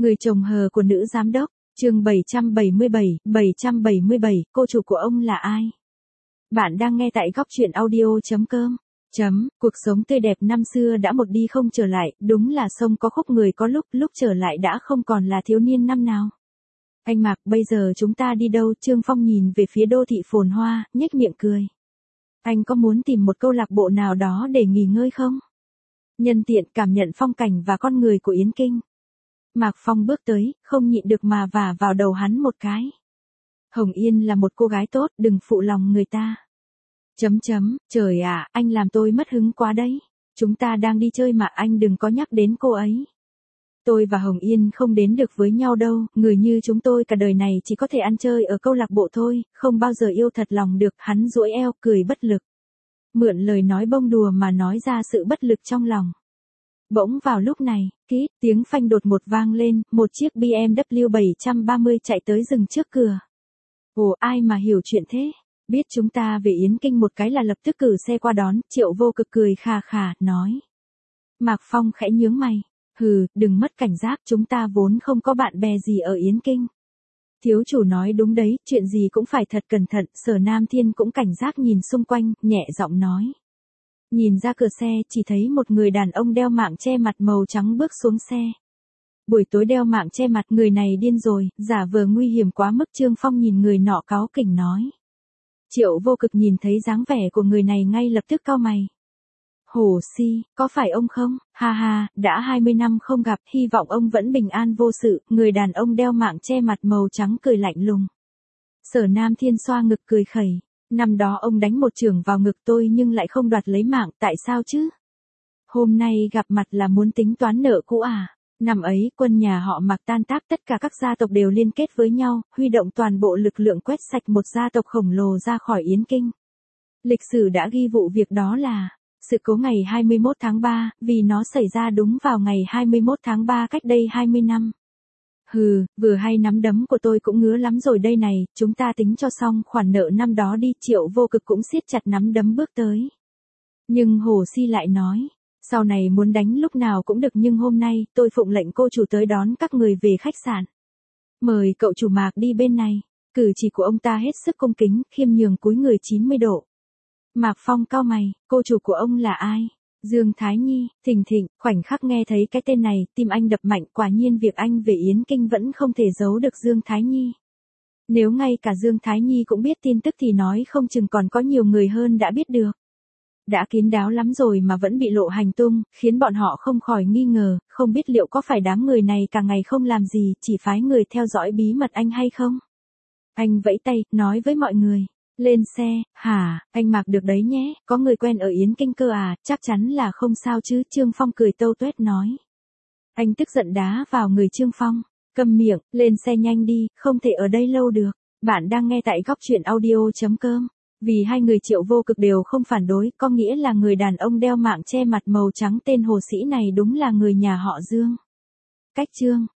Người chồng hờ của nữ giám đốc, chương 777, cô chủ của ông là ai? Bạn đang nghe tại góc truyện audio.com. Cuộc sống tươi đẹp năm xưa đã một đi không trở lại, đúng là sông có khúc người có lúc trở lại đã không còn là thiếu niên năm nào. Anh Mạc, bây giờ chúng ta đi đâu? Trương Phong nhìn về phía đô thị phồn hoa, nhếch miệng cười. Anh có muốn tìm một câu lạc bộ nào đó để nghỉ ngơi không? Nhân tiện cảm nhận phong cảnh và con người của Yến Kinh. Mạc Phong bước tới, không nhịn được mà vả vào đầu hắn một cái. Hồng Yên là một cô gái tốt, đừng phụ lòng người ta. Trời ạ, anh làm tôi mất hứng quá đấy. Chúng ta đang đi chơi mà anh đừng có nhắc đến cô ấy. Tôi và Hồng Yên không đến được với nhau đâu, người như chúng tôi cả đời này chỉ có thể ăn chơi ở câu lạc bộ thôi, không bao giờ yêu thật lòng được. Hắn duỗi eo, cười bất lực. Mượn lời nói bông đùa mà nói ra sự bất lực trong lòng. Bỗng vào lúc này, tiếng phanh đột ngột vang lên, một chiếc BMW 730 chạy tới dừng trước cửa. Ồ, ai mà hiểu chuyện thế? Biết chúng ta về Yến Kinh một cái là lập tức cử xe qua đón. Triệu Vô Cực cười khà khà, nói. Mạc Phong khẽ nhướng mày. Hừ, đừng mất cảnh giác, chúng ta vốn không có bạn bè gì ở Yến Kinh. Thiếu chủ nói đúng đấy, chuyện gì cũng phải thật cẩn thận. Sở Nam Thiên cũng cảnh giác nhìn xung quanh, nhẹ giọng nói. Nhìn ra cửa xe, chỉ thấy một người đàn ông đeo mạng che mặt màu trắng bước xuống xe. Buổi tối đeo mạng che mặt, người này điên rồi, giả vờ nguy hiểm quá mức. Trương Phong nhìn người nọ cáu kỉnh nói. Triệu Vô Cực nhìn thấy dáng vẻ của người này ngay lập tức cau mày. Hồ Si, có phải ông không? Ha ha, đã 20 năm không gặp, hy vọng ông vẫn bình an vô sự. Người đàn ông đeo mạng che mặt màu trắng cười lạnh lùng. Sở Nam Thiên xoa ngực cười khẩy. Năm đó ông đánh một chưởng vào ngực tôi nhưng lại không đoạt lấy mạng, tại sao chứ? Hôm nay gặp mặt là muốn tính toán nợ cũ à? Năm ấy, quân nhà họ Mạc tan tác, tất cả các gia tộc đều liên kết với nhau, huy động toàn bộ lực lượng quét sạch một gia tộc khổng lồ ra khỏi Yến Kinh. Lịch sử đã ghi vụ việc đó là sự cố ngày 21 tháng 3, vì nó xảy ra đúng vào ngày 21 tháng 3 cách đây 20 năm. Hừ, vừa hay nắm đấm của tôi cũng ngứa lắm rồi đây này, chúng ta tính cho xong khoản nợ năm đó đi. Triệu Vô Cực cũng siết chặt nắm đấm bước tới. Nhưng Hồ Si lại nói, sau này muốn đánh lúc nào cũng được nhưng hôm nay tôi phụng lệnh cô chủ tới đón các người về khách sạn. Mời cậu chủ Mạc đi bên này. Cử chỉ của ông ta hết sức cung kính, khiêm nhường cúi người 90 độ. Mạc Phong cau mày, cô chủ của ông là ai? Dương Thái Nhi. Thình thịch, khoảnh khắc nghe thấy cái tên này, tim anh đập mạnh. Quả nhiên việc anh về Yến Kinh vẫn không thể giấu được Dương Thái Nhi. Nếu ngay cả Dương Thái Nhi cũng biết tin tức thì nói không chừng còn có nhiều người hơn đã biết được. Đã kín đáo lắm rồi mà vẫn bị lộ hành tung, khiến bọn họ không khỏi nghi ngờ, không biết liệu có phải đám người này cả ngày không làm gì, chỉ phái người theo dõi bí mật anh hay không? Anh vẫy tay, nói với mọi người. Lên xe. Hả, anh Mạc được đấy nhé, có người quen ở Yến Kinh cơ à? Chắc chắn là không sao chứ. Trương Phong cười tâu tuét nói. Anh tức giận đá vào người Trương Phong. Câm miệng, lên xe nhanh đi, không thể ở đây lâu được. Bạn đang nghe tại góc truyện audio.com. Vì hai người Triệu Vô Cực đều không phản đối, có nghĩa là người đàn ông đeo mạng che mặt màu trắng tên Hồ Sĩ này đúng là người nhà họ Dương. Cách chương